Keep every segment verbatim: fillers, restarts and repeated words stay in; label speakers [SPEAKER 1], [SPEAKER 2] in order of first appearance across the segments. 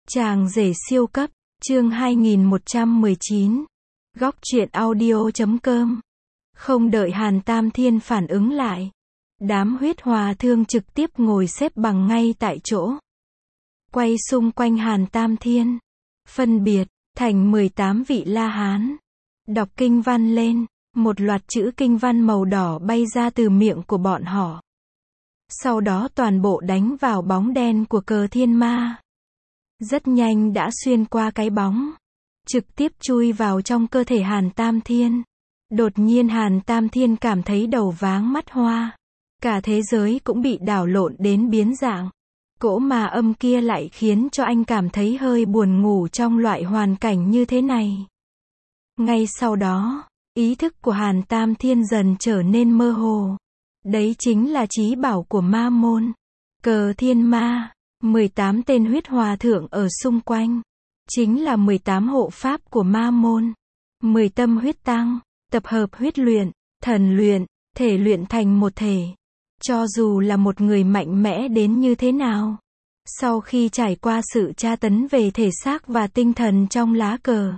[SPEAKER 1] Chàng rể siêu cấp, chương hai nghìn một trăm mười chín. Góc truyện audio chấm com. Không đợi Hàn Tam Thiên phản ứng lại, đám huyết hòa thương trực tiếp ngồi xếp bằng ngay tại chỗ, quay xung quanh Hàn Tam Thiên, phân biệt thành mười tám vị La Hán, đọc kinh văn lên, một loạt chữ kinh văn màu đỏ bay ra từ miệng của bọn họ. Sau đó toàn bộ đánh vào bóng đen của cờ thiên ma. Rất nhanh đã xuyên qua cái bóng, trực tiếp chui vào trong cơ thể Hàn Tam Thiên. Đột nhiên Hàn Tam Thiên cảm thấy đầu váng mắt hoa, cả thế giới cũng bị đảo lộn đến biến dạng. Cỗ ma âm kia lại khiến cho anh cảm thấy hơi buồn ngủ trong loại hoàn cảnh như thế này. Ngay sau đó, ý thức của Hàn Tam Thiên dần trở nên mơ hồ. Đấy chính là chí bảo của ma môn, cờ thiên ma. mười tám tên huyết hòa thượng ở xung quanh, chính là mười tám hộ pháp của ma môn. mười tâm huyết tăng, tập hợp huyết luyện, thần luyện, thể luyện thành một thể. Cho dù là một người mạnh mẽ đến như thế nào, sau khi trải qua sự tra tấn về thể xác và tinh thần trong lá cờ,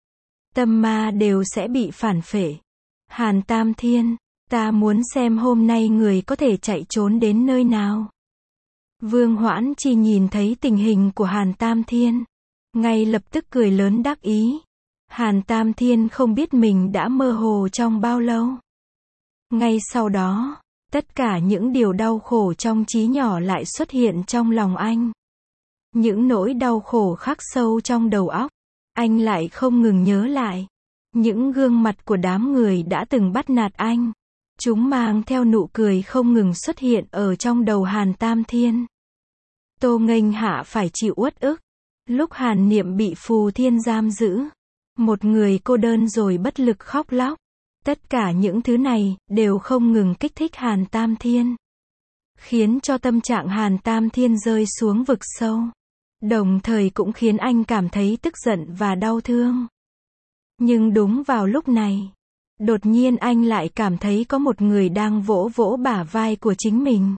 [SPEAKER 1] tâm ma đều sẽ bị phản phệ. Hàn Tam Thiên, ta muốn xem hôm nay người có thể chạy trốn đến nơi nào. Vương Hoãn Chi nhìn thấy tình hình của Hàn Tam Thiên, ngay lập tức cười lớn đắc ý. Hàn Tam Thiên không biết mình đã mơ hồ trong bao lâu. Ngay sau đó, tất cả những điều đau khổ trong trí nhỏ lại xuất hiện trong lòng anh. Những nỗi đau khổ khắc sâu trong đầu óc, anh lại không ngừng nhớ lại. Những gương mặt của đám người đã từng bắt nạt anh, chúng mang theo nụ cười không ngừng xuất hiện ở trong đầu Hàn Tam Thiên. Tô Nghênh Hạ phải chịu uất ức, lúc Hàn Niệm bị Phù Thiên giam giữ, một người cô đơn rồi bất lực khóc lóc. Tất cả những thứ này đều không ngừng kích thích Hàn Tam Thiên, khiến cho tâm trạng Hàn Tam Thiên rơi xuống vực sâu, đồng thời cũng khiến anh cảm thấy tức giận và đau thương. Nhưng đúng vào lúc này, đột nhiên anh lại cảm thấy có một người đang vỗ vỗ bả vai của chính mình.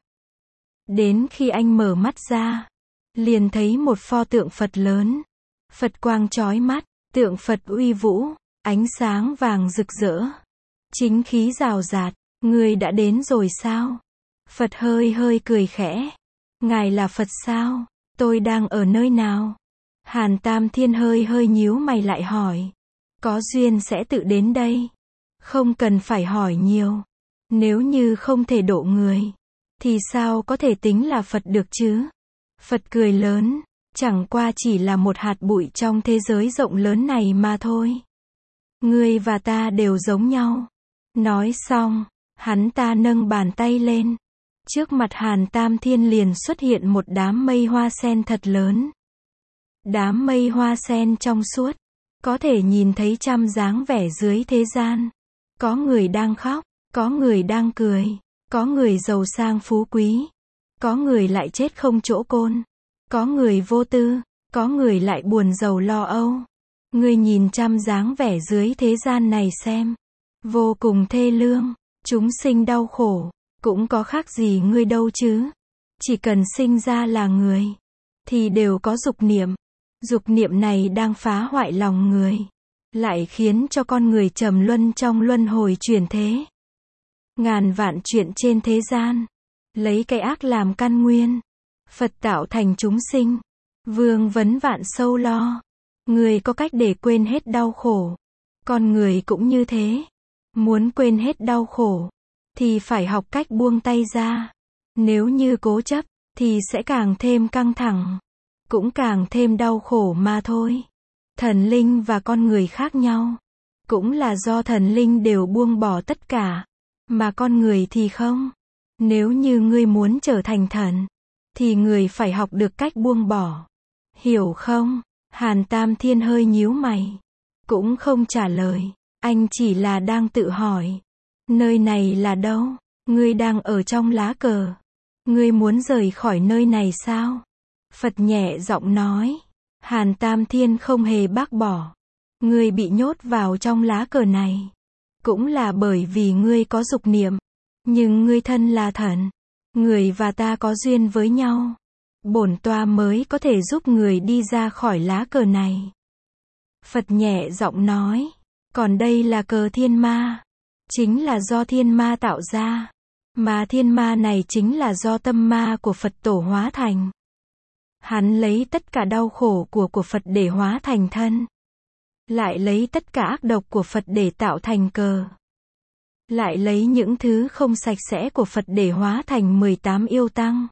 [SPEAKER 1] Đến khi anh mở mắt ra, liền thấy một pho tượng Phật lớn, Phật quang chói mắt, tượng Phật uy vũ, ánh sáng vàng rực rỡ, chính khí rào rạt. Người đã đến rồi sao? Phật hơi hơi cười khẽ. Ngài là Phật sao? Tôi đang ở nơi nào? Hàn Tam Thiên hơi hơi nhíu mày lại hỏi. Có duyên sẽ tự đến đây. Không cần phải hỏi nhiều. Nếu như không thể độ người, thì sao có thể tính là Phật được chứ? Phật cười lớn. Chẳng qua chỉ là một hạt bụi trong thế giới rộng lớn này mà thôi. Ngươi và ta đều giống nhau. Nói xong, hắn ta nâng bàn tay lên. Trước mặt Hàn Tam Thiên liền xuất hiện một đám mây hoa sen thật lớn. Đám mây hoa sen trong suốt, có thể nhìn thấy trăm dáng vẻ dưới thế gian. Có người đang khóc, có người đang cười, có người giàu sang phú quý, có người lại chết không chỗ chôn, có người vô tư, có người lại buồn rầu lo âu. Ngươi nhìn trăm dáng vẻ dưới thế gian này xem, vô cùng thê lương, chúng sinh đau khổ, cũng có khác gì ngươi đâu chứ. Chỉ cần sinh ra là người, thì đều có dục niệm. Dục niệm này đang phá hoại lòng người, lại khiến cho con người trầm luân trong luân hồi chuyển thế. Ngàn vạn chuyện trên thế gian, lấy cái ác làm căn nguyên, Phật tạo thành chúng sinh. Vương vấn vạn sâu lo. Người có cách để quên hết đau khổ. Con người cũng như thế. Muốn quên hết đau khổ, thì phải học cách buông tay ra. Nếu như cố chấp, thì sẽ càng thêm căng thẳng, cũng càng thêm đau khổ mà thôi. Thần linh và con người khác nhau, cũng là do thần linh đều buông bỏ tất cả, mà con người thì không. Nếu như ngươi muốn trở thành thần, thì người phải học được cách buông bỏ. Hiểu không? Hàn Tam Thiên hơi nhíu mày, cũng không trả lời. Anh chỉ là đang tự hỏi. Nơi này là đâu? Ngươi đang ở trong lá cờ. Ngươi muốn rời khỏi nơi này sao? Phật nhẹ giọng nói. Hàn Tam Thiên không hề bác bỏ. Ngươi bị nhốt vào trong lá cờ này, cũng là bởi vì ngươi có dục niệm. Nhưng ngươi thân là thần. Người và ta có duyên với nhau. bổn tọa mới có thể giúp người đi ra khỏi lá cờ này. Phật nhẹ giọng nói, còn đây là cờ thiên ma, chính là do thiên ma tạo ra, mà thiên ma này chính là do tâm ma của Phật tổ hóa thành. Hắn lấy tất cả đau khổ của của Phật để hóa thành thân, lại lấy tất cả ác độc của Phật để tạo thành cờ, lại lấy những thứ không sạch sẽ của Phật để hóa thành mười tám yêu tăng.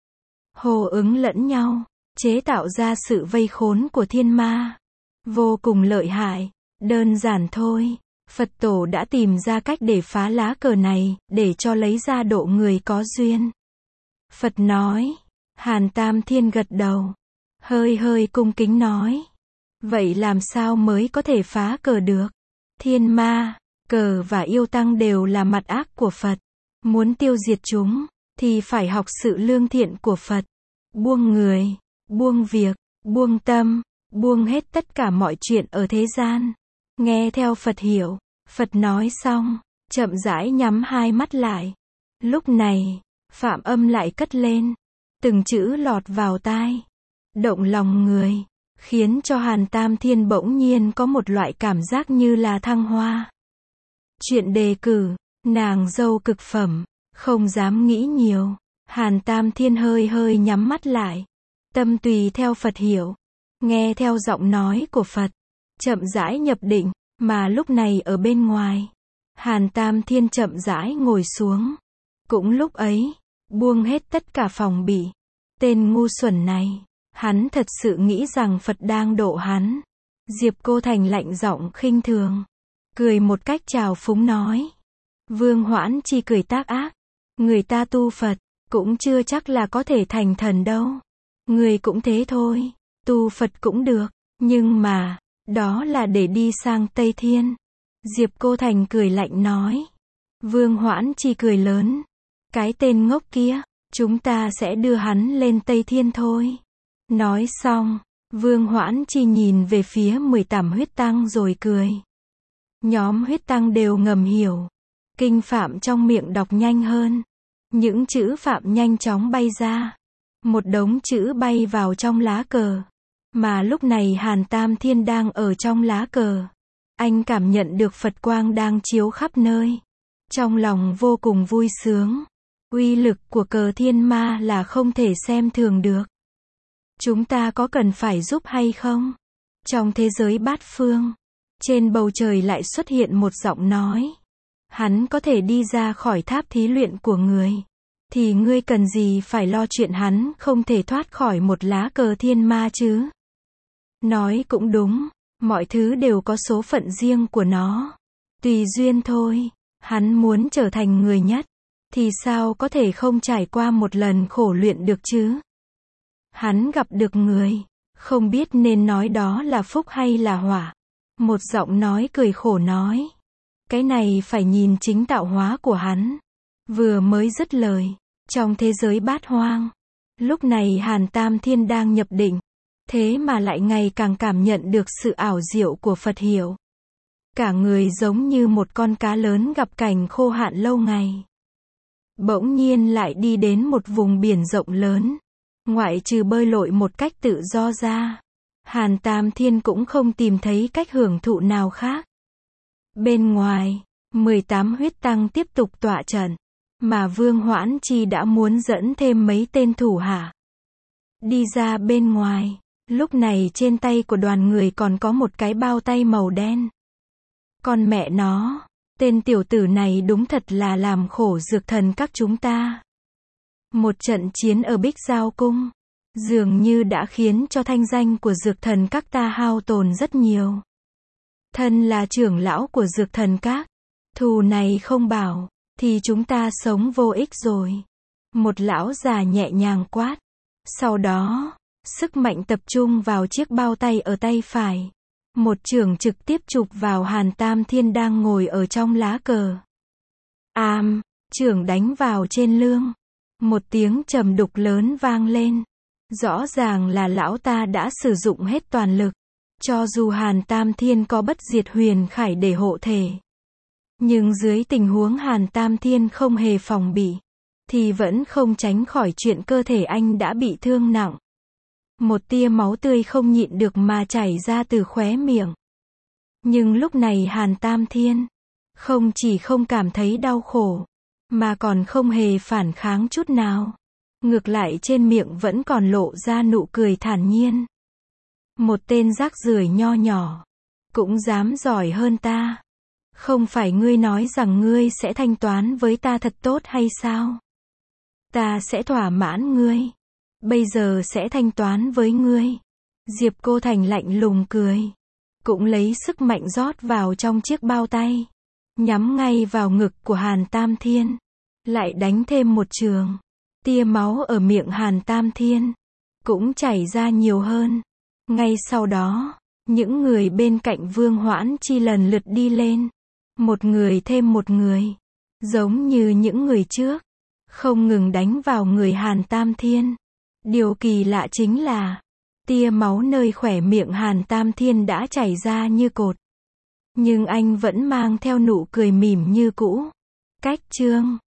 [SPEAKER 1] Hô ứng lẫn nhau, chế tạo ra sự vây khốn của thiên ma. Vô cùng lợi hại, đơn giản thôi. Phật tổ đã tìm ra cách để phá lá cờ này, để cho lấy ra độ người có duyên. Phật nói, Hàn Tam Thiên gật đầu, hơi hơi cung kính nói, vậy làm sao mới có thể phá cờ được? Thiên ma, cờ và yêu tăng đều là mặt ác của Phật. Muốn tiêu diệt chúng, thì phải học sự lương thiện của Phật. Buông người, buông việc, buông tâm, buông hết tất cả mọi chuyện ở thế gian. Nghe theo Phật hiểu. Phật nói xong, chậm rãi nhắm hai mắt lại. Lúc này, Phạm âm lại cất lên. Từng chữ lọt vào tai. Động lòng người. Khiến cho Hàn Tam Thiên bỗng nhiên có một loại cảm giác như là thăng hoa. Chuyện đề cử, nàng dâu cực phẩm. Không dám nghĩ nhiều. Hàn Tam Thiên hơi hơi nhắm mắt lại. Tâm tùy theo Phật hiểu. Nghe theo giọng nói của Phật. Chậm rãi nhập định. Mà lúc này ở bên ngoài, Hàn Tam Thiên chậm rãi ngồi xuống. Cũng lúc ấy, buông hết tất cả phòng bị. Tên ngu xuẩn này, hắn thật sự nghĩ rằng Phật đang độ hắn. Diệp Cô Thành lạnh giọng khinh thường, cười một cách trào phúng nói. Vương Hoãn Chi cười tác ác. Người ta tu Phật, cũng chưa chắc là có thể thành thần đâu. Người cũng thế thôi, tu Phật cũng được, nhưng mà, đó là để đi sang Tây Thiên. Diệp Cô Thành cười lạnh nói. Vương Hoãn Chi cười lớn. Cái tên ngốc kia, chúng ta sẽ đưa hắn lên Tây Thiên thôi. Nói xong, Vương Hoãn Chi nhìn về phía mười tám huyết tăng rồi cười. Nhóm huyết tăng đều ngầm hiểu. Kinh phạm trong miệng đọc nhanh hơn. Những chữ phạm nhanh chóng bay ra. Một đống chữ bay vào trong lá cờ. Mà lúc này Hàn Tam Thiên đang ở trong lá cờ. Anh cảm nhận được Phật quang đang chiếu khắp nơi. Trong lòng vô cùng vui sướng. Uy lực của cờ thiên ma là không thể xem thường được. Chúng ta có cần phải giúp hay không? Trong thế giới bát phương, trên bầu trời lại xuất hiện một giọng nói. Hắn có thể đi ra khỏi tháp thí luyện của người. Thì ngươi cần gì phải lo chuyện hắn không thể thoát khỏi một lá cờ thiên ma chứ? Nói cũng đúng, mọi thứ đều có số phận riêng của nó. Tùy duyên thôi, hắn muốn trở thành người nhất, thì sao có thể không trải qua một lần khổ luyện được chứ? Hắn gặp được người, không biết nên nói đó là phúc hay là họa. Một giọng nói cười khổ nói. Cái này phải nhìn chính tạo hóa của hắn. Vừa mới dứt lời, trong thế giới bát hoang, lúc này Hàn Tam Thiên đang nhập định. Thế mà lại ngày càng cảm nhận được sự ảo diệu của Phật hiểu. Cả người giống như một con cá lớn gặp cảnh khô hạn lâu ngày. Bỗng nhiên lại đi đến một vùng biển rộng lớn. Ngoại trừ bơi lội một cách tự do ra, Hàn Tam Thiên cũng không tìm thấy cách hưởng thụ nào khác. Bên ngoài, mười tám huyết tăng tiếp tục tọa trận. Mà Vương Hoãn Chi đã muốn dẫn thêm mấy tên thủ hạ. Đi ra bên ngoài. Lúc này trên tay của đoàn người còn có một cái bao tay màu đen. Con mẹ nó, tên tiểu tử này đúng thật là làm khổ dược thần các chúng ta. Một trận chiến ở Bích Giao Cung, dường như đã khiến cho thanh danh của dược thần các ta hao tổn rất nhiều. Thân là trưởng lão của dược thần các, thù này không bảo, thì chúng ta sống vô ích rồi. Một lão già nhẹ nhàng quát. Sau đó, sức mạnh tập trung vào chiếc bao tay ở tay phải. Một chưởng trực tiếp chụp vào Hàn Tam Thiên đang ngồi ở trong lá cờ. Àm, chưởng đánh vào trên lưng. Một tiếng trầm đục lớn vang lên. Rõ ràng là lão ta đã sử dụng hết toàn lực. Cho dù Hàn Tam Thiên có bất diệt huyền khải để hộ thể. Nhưng dưới tình huống Hàn Tam Thiên không hề phòng bị. thì vẫn không tránh khỏi chuyện cơ thể anh đã bị thương nặng. Một tia máu tươi không nhịn được mà chảy ra từ khóe miệng. Nhưng lúc này Hàn Tam Thiên không chỉ không cảm thấy đau khổ, mà còn không hề phản kháng chút nào. Ngược lại trên miệng vẫn còn lộ ra nụ cười thản nhiên. Một tên rác rưởi nho nhỏ, cũng dám giỏi hơn ta. Không phải ngươi nói rằng ngươi sẽ thanh toán với ta thật tốt hay sao? Ta sẽ thỏa mãn ngươi. Bây giờ sẽ thanh toán với ngươi. Diệp Cô Thành lạnh lùng cười. Cũng lấy sức mạnh rót vào trong chiếc bao tay. Nhắm ngay vào ngực của Hàn Tam Thiên. Lại đánh thêm một trường. Tia máu ở miệng Hàn Tam Thiên cũng chảy ra nhiều hơn. Ngay sau đó, những người bên cạnh Vương Hoãn Chi lần lượt đi lên. Một người thêm một người. Giống như những người trước. Không ngừng đánh vào người Hàn Tam Thiên. Điều kỳ lạ chính là, tia máu nơi khóe miệng Hàn Tam Thiên đã chảy ra như cột. Nhưng anh vẫn mang theo nụ cười mỉm như cũ. Cách chương